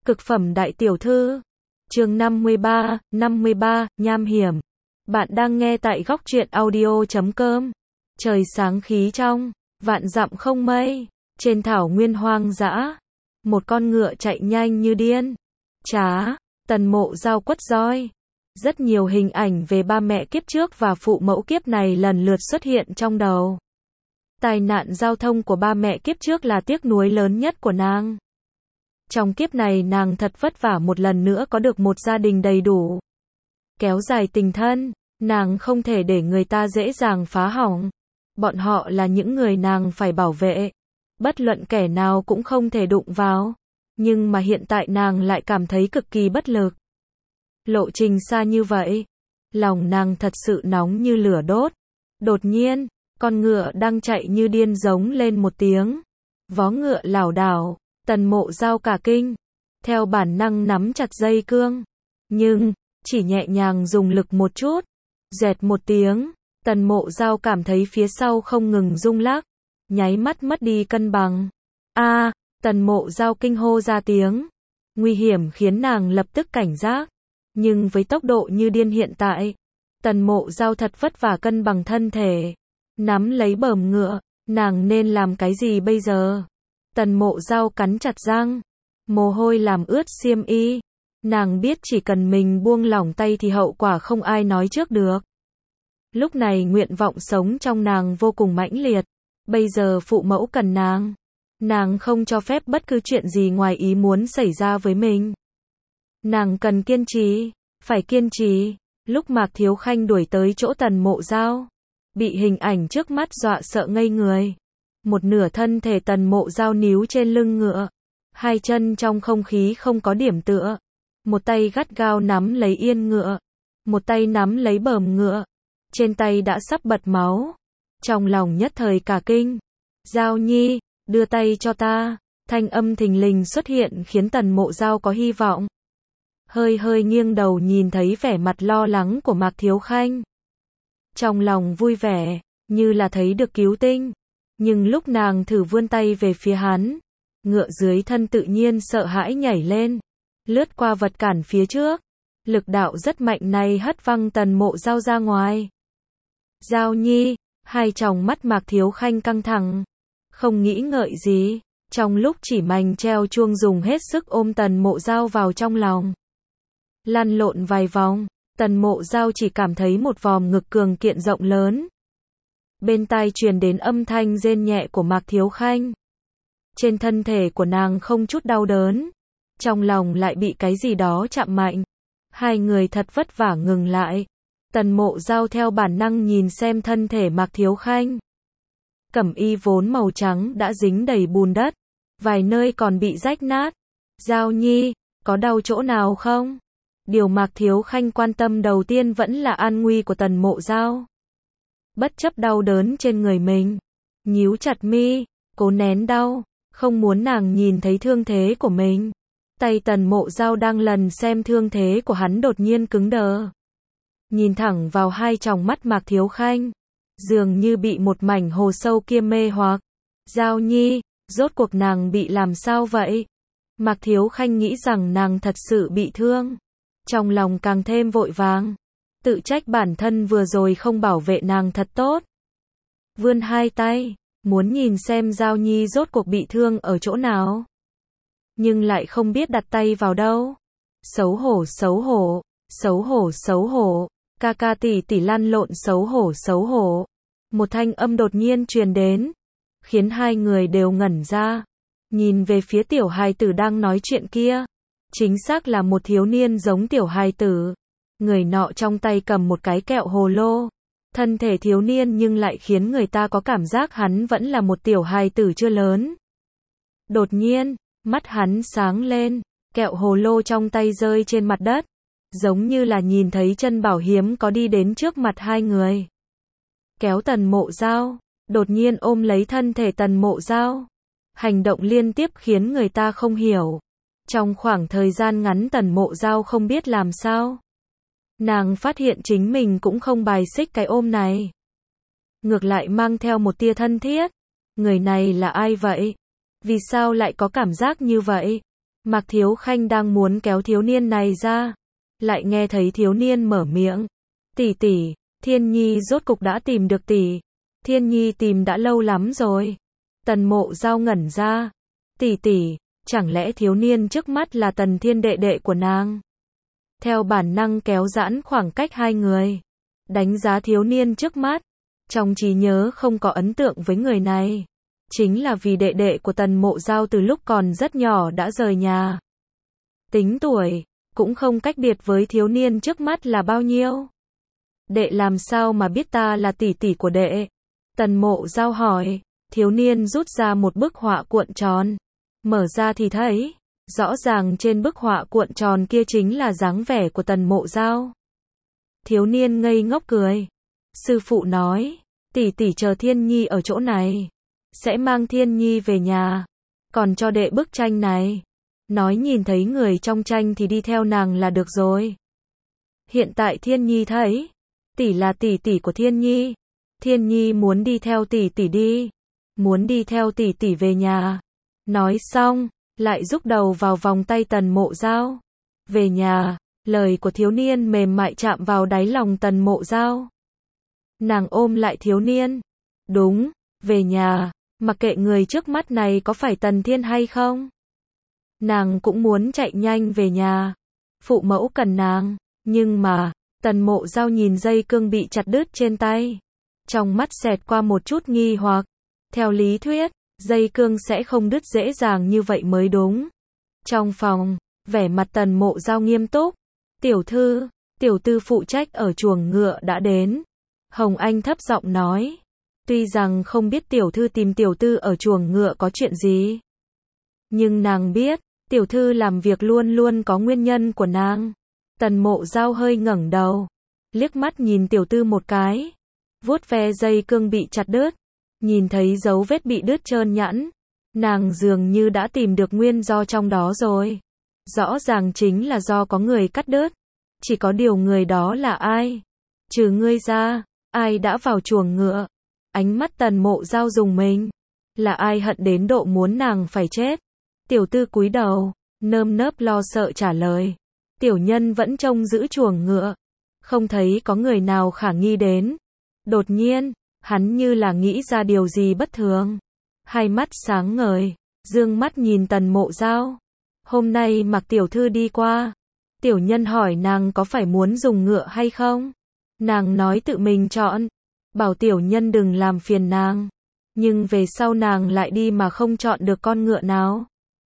Cực phẩm đại tiểu thư. Chương 53, nham hiểm. Bạn đang nghe tại góc truyện audio.com. Trời sáng khí trong, vạn dặm không mây, trên thảo nguyên hoang dã, một con ngựa chạy nhanh như điên. Trá, Tần Mộ Dao quất roi. Rất nhiều hình ảnh về ba mẹ kiếp trước và phụ mẫu kiếp này lần lượt xuất hiện trong đầu. Tai nạn giao thông của ba mẹ kiếp trước là tiếc nuối lớn nhất của nàng. Trong kiếp này nàng thật vất vả một lần nữa có được một gia đình đầy đủ. Kéo dài tình thân, nàng không thể để người ta dễ dàng phá hỏng. Bọn họ là những người nàng phải bảo vệ. Bất luận kẻ nào cũng không thể đụng vào. Nhưng mà hiện tại nàng lại cảm thấy cực kỳ bất lực. Lộ trình xa như vậy, lòng nàng thật sự nóng như lửa đốt. Đột nhiên, con ngựa đang chạy như điên giống lên một tiếng. Vó ngựa lảo đảo, Tần Mộ Dao cả kinh, theo bản năng nắm chặt dây cương. Nhưng, chỉ nhẹ nhàng dùng lực một chút, dẹt một tiếng, Tần Mộ Dao cảm thấy phía sau không ngừng rung lắc, nháy mắt mất đi cân bằng. Tần Mộ Dao kinh hô ra tiếng. Nguy hiểm khiến nàng lập tức cảnh giác. Nhưng với tốc độ như điên hiện tại, Tần Mộ Dao thật vất vả cân bằng thân thể, nắm lấy bờm ngựa, nàng nên làm cái gì bây giờ? Tần Mộ Dao cắn chặt răng, mồ hôi làm ướt xiêm y. Nàng biết chỉ cần mình buông lỏng tay thì hậu quả không ai nói trước được. Lúc này nguyện vọng sống trong nàng vô cùng mãnh liệt. Bây giờ phụ mẫu cần nàng. Nàng không cho phép bất cứ chuyện gì ngoài ý muốn xảy ra với mình. Nàng cần kiên trì, phải kiên trì. Lúc Mạc Thiếu Khanh đuổi tới chỗ Tần Mộ Dao, bị hình ảnh trước mắt dọa sợ ngây người. Một nửa thân thể Tần Mộ Dao níu trên lưng ngựa, hai chân trong không khí không có điểm tựa. Một tay gắt gao nắm lấy yên ngựa, một tay nắm lấy bờm ngựa, trên tay đã sắp bật máu. Trong lòng nhất thời cả kinh. Dao nhi, đưa tay cho ta. Thanh âm thình lình xuất hiện khiến Tần Mộ Dao có hy vọng. Hơi nghiêng đầu nhìn thấy vẻ mặt lo lắng của Mạc Thiếu Khanh. Trong lòng vui vẻ, như là thấy được cứu tinh. Nhưng lúc nàng thử vươn tay về phía hắn, ngựa dưới thân tự nhiên sợ hãi nhảy lên, lướt qua vật cản phía trước. Lực đạo rất mạnh này hất văng Tần Mộ Dao ra ngoài. Dao nhi, hai tròng mắt Mạc Thiếu Khanh căng thẳng. Không nghĩ ngợi gì, trong lúc chỉ mành treo chuông dùng hết sức ôm Tần Mộ Dao vào trong lòng. Lăn lộn vài vòng, Tần Mộ Dao chỉ cảm thấy một vòm ngực cường kiện rộng lớn. Bên tai truyền đến âm thanh rên nhẹ của Mạc Thiếu Khanh. Trên thân thể của nàng không chút đau đớn, trong lòng lại bị cái gì đó chạm mạnh. Hai người thật vất vả ngừng lại. Tần Mộ Dao theo bản năng nhìn xem thân thể Mạc Thiếu Khanh. Cẩm y vốn màu trắng đã dính đầy bùn đất, vài nơi còn bị rách nát. Dao nhi, có đau chỗ nào không? Điều Mạc Thiếu Khanh quan tâm đầu tiên vẫn là an nguy của Tần Mộ Dao. Bất chấp đau đớn trên người mình, nhíu chặt mi, cố nén đau, không muốn nàng nhìn thấy thương thế của mình. Tay Tần Mộ Dao đang lần xem thương thế của hắn đột nhiên cứng đờ. Nhìn thẳng vào hai tròng mắt Mạc Thiếu Khanh, dường như bị một mảnh hồ sâu kia mê hoặc. Dao nhi, rốt cuộc nàng bị làm sao vậy? Mạc Thiếu Khanh nghĩ rằng nàng thật sự bị thương. Trong lòng càng thêm vội vàng, tự trách bản thân vừa rồi không bảo vệ nàng thật tốt. Vươn hai tay, muốn nhìn xem Dao nhi rốt cuộc bị thương ở chỗ nào. Nhưng lại không biết đặt tay vào đâu. Xấu hổ, xấu hổ, xấu hổ, xấu hổ, ca ca tỷ tỷ lăn lộn xấu hổ, xấu hổ. Một thanh âm đột nhiên truyền đến, khiến hai người đều ngẩn ra. Nhìn về phía tiểu hài tử đang nói chuyện kia. Chính xác là một thiếu niên giống tiểu hài tử. Người nọ trong tay cầm một cái kẹo hồ lô. Thân thể thiếu niên nhưng lại khiến người ta có cảm giác hắn vẫn là một tiểu hài tử chưa lớn. Đột nhiên, mắt hắn sáng lên, kẹo hồ lô trong tay rơi trên mặt đất. Giống như là nhìn thấy chân bảo hiếm có đi đến trước mặt hai người. Kéo Tần Mộ Dao, đột nhiên ôm lấy thân thể Tần Mộ Dao. Hành động liên tiếp khiến người ta không hiểu. Trong khoảng thời gian ngắn Tần Mộ Dao không biết làm sao. Nàng phát hiện chính mình cũng không bài xích cái ôm này. Ngược lại mang theo một tia thân thiết. Người này là ai vậy? Vì sao lại có cảm giác như vậy? Mạc Thiếu Khanh đang muốn kéo thiếu niên này ra, lại nghe thấy thiếu niên mở miệng. Tỷ tỷ, Thiên Nhi rốt cục đã tìm được tỷ. Thiên Nhi tìm đã lâu lắm rồi. Tần Mộ Giao ngẩn ra. Tỷ tỷ, chẳng lẽ thiếu niên trước mắt là Tần Thiên đệ đệ của nàng? Theo bản năng kéo giãn khoảng cách hai người. Đánh giá thiếu niên trước mắt. Trong trí nhớ không có ấn tượng với người này. Chính là vì đệ đệ của Tần Mộ Giao từ lúc còn rất nhỏ đã rời nhà. Tính tuổi, cũng không cách biệt với thiếu niên trước mắt là bao nhiêu. Đệ làm sao mà biết ta là tỷ tỷ của đệ? Tần Mộ Giao hỏi. Thiếu niên rút ra một bức họa cuộn tròn. Mở ra thì thấy, rõ ràng trên bức họa cuộn tròn kia chính là dáng vẻ của Tần Mộ Giao. Thiếu niên ngây ngốc cười. Sư phụ nói, tỷ tỷ chờ Thiên Nhi ở chỗ này, sẽ mang Thiên Nhi về nhà, còn cho đệ bức tranh này. Nói nhìn thấy người trong tranh thì đi theo nàng là được rồi. Hiện tại Thiên Nhi thấy, tỷ là tỷ tỷ của Thiên Nhi. Thiên Nhi muốn đi theo tỷ tỷ đi, muốn đi theo tỷ tỷ về nhà. Nói xong, lại rúc đầu vào vòng tay Tần Mộ Giao. Về nhà, lời của thiếu niên mềm mại chạm vào đáy lòng Tần Mộ Giao. Nàng ôm lại thiếu niên. Đúng, về nhà, mặc kệ người trước mắt này có phải Tần Thiên hay không. Nàng cũng muốn chạy nhanh về nhà. Phụ mẫu cần nàng, nhưng mà, Tần Mộ Giao nhìn dây cương bị chặt đứt trên tay. Trong mắt xẹt qua một chút nghi hoặc. Theo lý thuyết, dây cương sẽ không đứt dễ dàng như vậy mới đúng. Trong phòng, vẻ mặt Tần Mộ Giao nghiêm túc. Tiểu thư, tiểu tư phụ trách ở chuồng ngựa đã đến. Hồng Anh thấp giọng nói. Tuy rằng không biết tiểu thư tìm tiểu tư ở chuồng ngựa có chuyện gì, nhưng nàng biết, tiểu thư làm việc luôn luôn có nguyên nhân của nàng. Tần Mộ Giao hơi ngẩng đầu, liếc mắt nhìn tiểu tư một cái, vuốt ve dây cương bị chặt đứt, nhìn thấy dấu vết bị đứt trơn nhẵn, nàng dường như đã tìm được nguyên do trong đó rồi. Rõ ràng chính là do có người cắt đứt. Chỉ có điều người đó là ai? Trừ ngươi ra, ai đã vào chuồng ngựa? Ánh mắt Tần Mộ Giao dùng mình. Là ai hận đến độ muốn nàng phải chết? Tiểu tư cúi đầu, nơm nớp lo sợ trả lời. Tiểu nhân vẫn trông giữ chuồng ngựa, không thấy có người nào khả nghi đến. Đột nhiên, hắn như là nghĩ ra điều gì bất thường. Hai mắt sáng ngời, dương mắt nhìn Tần Mộ Giao. Hôm nay Mạc tiểu thư đi qua, tiểu nhân hỏi nàng có phải muốn dùng ngựa hay không? Nàng nói tự mình chọn, bảo tiểu nhân đừng làm phiền nàng. Nhưng về sau nàng lại đi mà không chọn được con ngựa nào.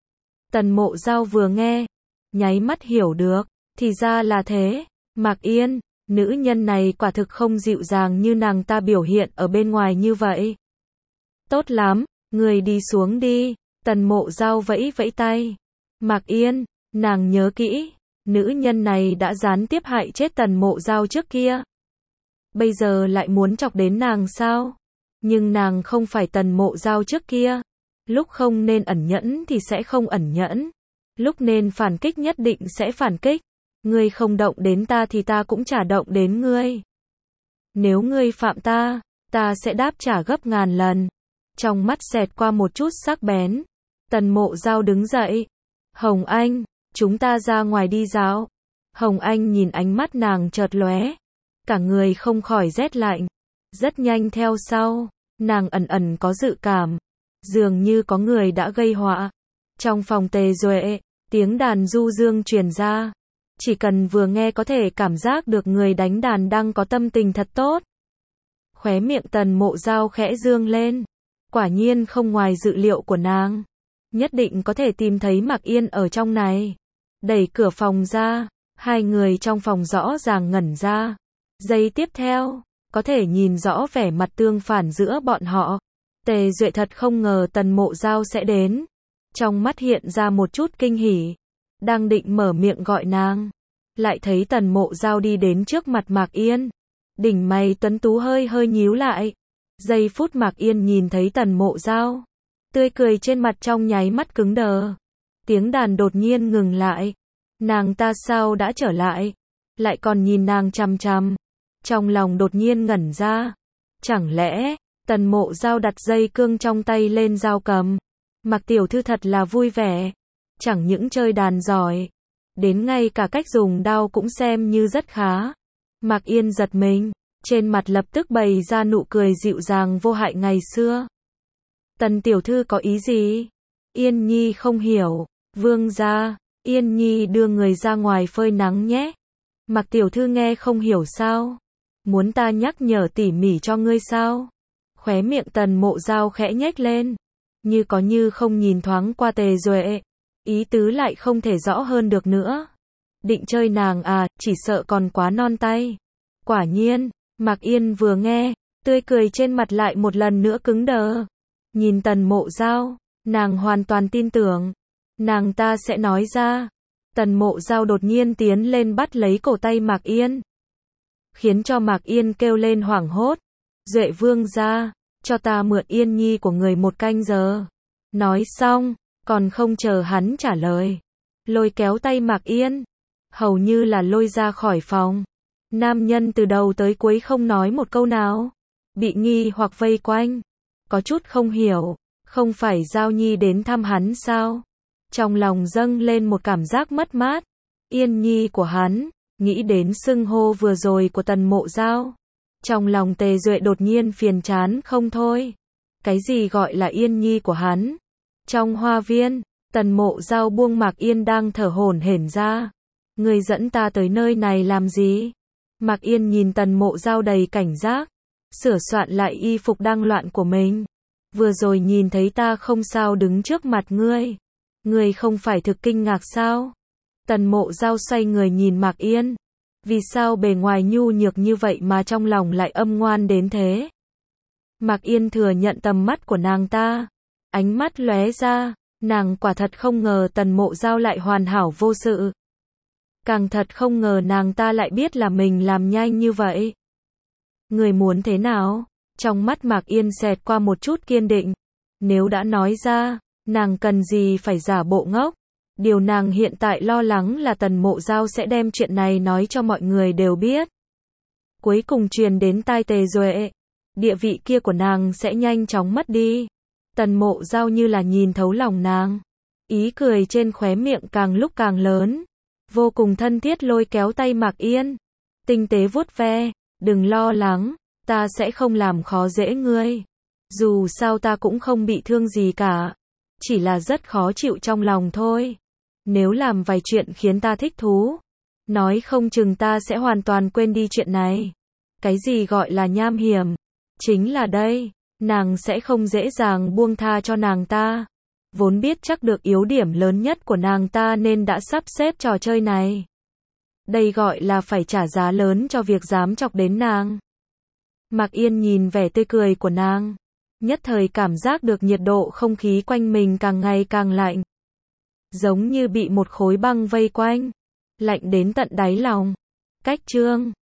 Tần Mộ Giao vừa nghe, nháy mắt hiểu được, thì ra là thế. Mạc Yên, nữ nhân này quả thực không dịu dàng như nàng ta biểu hiện ở bên ngoài như vậy. Tốt lắm, người đi xuống đi. Tần Mộ Giao vẫy vẫy tay. Mạc Yên, nàng nhớ kỹ, nữ nhân này đã gián tiếp hại chết Tần Mộ Giao trước kia. Bây giờ lại muốn chọc đến nàng sao? Nhưng nàng không phải Tần Mộ Giao trước kia. Lúc không nên ẩn nhẫn thì sẽ không ẩn nhẫn. Lúc nên phản kích nhất định sẽ phản kích. Ngươi không động đến ta thì ta cũng chả động đến ngươi. Nếu ngươi phạm ta, ta sẽ đáp trả gấp ngàn lần. Trong mắt xẹt qua một chút sắc bén. Tần Mộ Giao đứng dậy. Hồng Anh, chúng ta ra ngoài đi dạo. Hồng Anh nhìn ánh mắt nàng chợt lóe, cả người không khỏi rét lạnh. Rất nhanh theo sau, nàng ẩn ẩn có dự cảm, dường như có người đã gây họa. Trong phòng Tề Duệ, tiếng đàn du dương truyền ra. Chỉ cần vừa nghe có thể cảm giác được người đánh đàn đang có tâm tình thật tốt. Khóe miệng Tần Mộ Giao khẽ dương lên. Quả nhiên không ngoài dự liệu của nàng. Nhất định có thể tìm thấy Mạc Yên ở trong này. Đẩy cửa phòng ra, hai người trong phòng rõ ràng ngẩn ra. Giây tiếp theo, có thể nhìn rõ vẻ mặt tương phản giữa bọn họ. Tề Duệ thật không ngờ Tần Mộ Giao sẽ đến. Trong mắt hiện ra một chút kinh hỉ. Đang định mở miệng gọi nàng, lại thấy Tần Mộ Giao đi đến trước mặt Mạc Yên. Đỉnh mày tuấn tú hơi hơi nhíu lại. Giây phút Mạc Yên nhìn thấy Tần Mộ Giao, tươi cười trên mặt trong nháy mắt cứng đờ. Tiếng đàn đột nhiên ngừng lại. Nàng ta sao đã trở lại? Lại còn nhìn nàng chằm chằm. Trong lòng đột nhiên ngẩn ra. Chẳng lẽ, Tần Mộ Giao đặt dây cương trong tay lên dao cầm. Mạc tiểu thư thật là vui vẻ. chẳng những chơi đàn giỏi, đến ngay cả cách dùng đao cũng xem như rất khá. Mạc Yên giật mình, trên mặt lập tức bày ra nụ cười dịu dàng vô hại ngày xưa. Tần tiểu thư có ý gì? Yên Nhi không hiểu. Vương gia, Yên Nhi đưa người ra ngoài phơi nắng nhé. Mạc tiểu thư nghe không hiểu sao? Muốn ta nhắc nhở tỉ mỉ cho ngươi sao? Khóe miệng Tần Mộ Dao khẽ nhếch lên, như có như không nhìn thoáng qua Tề Duệ, ý tứ lại không thể rõ hơn được nữa. Định chơi nàng à, chỉ sợ còn quá non tay. Quả nhiên, Mạc Yên vừa nghe, tươi cười trên mặt lại một lần nữa cứng đờ. Nhìn Tần Mộ Dao, nàng hoàn toàn tin tưởng, nàng ta sẽ nói ra. Tần Mộ Dao đột nhiên tiến lên bắt lấy cổ tay Mạc Yên, khiến cho Mạc Yên kêu lên hoảng hốt. Duệ vương gia, cho ta mượn Yên Nhi của người 1 canh giờ. Nói xong, còn không chờ hắn trả lời, lôi kéo tay Mạc Yên, hầu như là lôi ra khỏi phòng. Nam nhân từ đầu tới cuối không nói một câu nào, bị nghi hoặc vây quanh, có chút không hiểu, không phải Giao Nhi đến thăm hắn sao? Trong lòng dâng lên một cảm giác mất mát. Yên Nhi của hắn, nghĩ đến xưng hô vừa rồi của Tần Mộ Dao, trong lòng Tề Duệ đột nhiên phiền chán không thôi. Cái gì gọi là Yên Nhi của hắn? Trong hoa viên, Tần Mộ Dao buông Mạc Yên đang thở hổn hển ra. Người dẫn ta tới nơi này làm gì? Mạc Yên nhìn Tần Mộ Dao đầy cảnh giác, sửa soạn lại y phục đang loạn của mình. Vừa rồi nhìn thấy ta không sao đứng trước mặt ngươi. Ngươi không phải thực kinh ngạc sao? Tần Mộ Dao xoay người nhìn Mạc Yên. Vì sao bề ngoài nhu nhược như vậy mà trong lòng lại âm ngoan đến thế? Mạc Yên thừa nhận tầm mắt của nàng ta, ánh mắt lóe ra, nàng quả thật không ngờ Tần Mộ Dao lại hoàn hảo vô sự. Càng thật không ngờ nàng ta lại biết là mình làm nhanh như vậy. Người muốn thế nào? Trong mắt Mạc Yên xẹt qua một chút kiên định. Nếu đã nói ra, nàng cần gì phải giả bộ ngốc. Điều nàng hiện tại lo lắng là Tần Mộ Dao sẽ đem chuyện này nói cho mọi người đều biết. Cuối cùng truyền đến tai Tề Duệ, địa vị kia của nàng sẽ nhanh chóng mất đi. Tần Mộ Dao như là nhìn thấu lòng nàng, ý cười trên khóe miệng càng lúc càng lớn, vô cùng thân thiết lôi kéo tay Mạc Yên, tinh tế vuốt ve. Đừng lo lắng, ta sẽ không làm khó dễ ngươi. Dù sao ta cũng không bị thương gì cả, chỉ là rất khó chịu trong lòng thôi. Nếu làm vài chuyện khiến ta thích thú, nói không chừng ta sẽ hoàn toàn quên đi chuyện này. Cái gì gọi là nham hiểm? Chính là đây, nàng sẽ không dễ dàng buông tha cho nàng ta. Vốn biết chắc được yếu điểm lớn nhất của nàng ta nên đã sắp xếp trò chơi này. Đây gọi là phải trả giá lớn cho việc dám chọc đến nàng. Mạc Yên nhìn vẻ tươi cười của nàng, nhất thời cảm giác được nhiệt độ không khí quanh mình càng ngày càng lạnh. Giống như bị một khối băng vây quanh, lạnh đến tận đáy lòng. Cách chương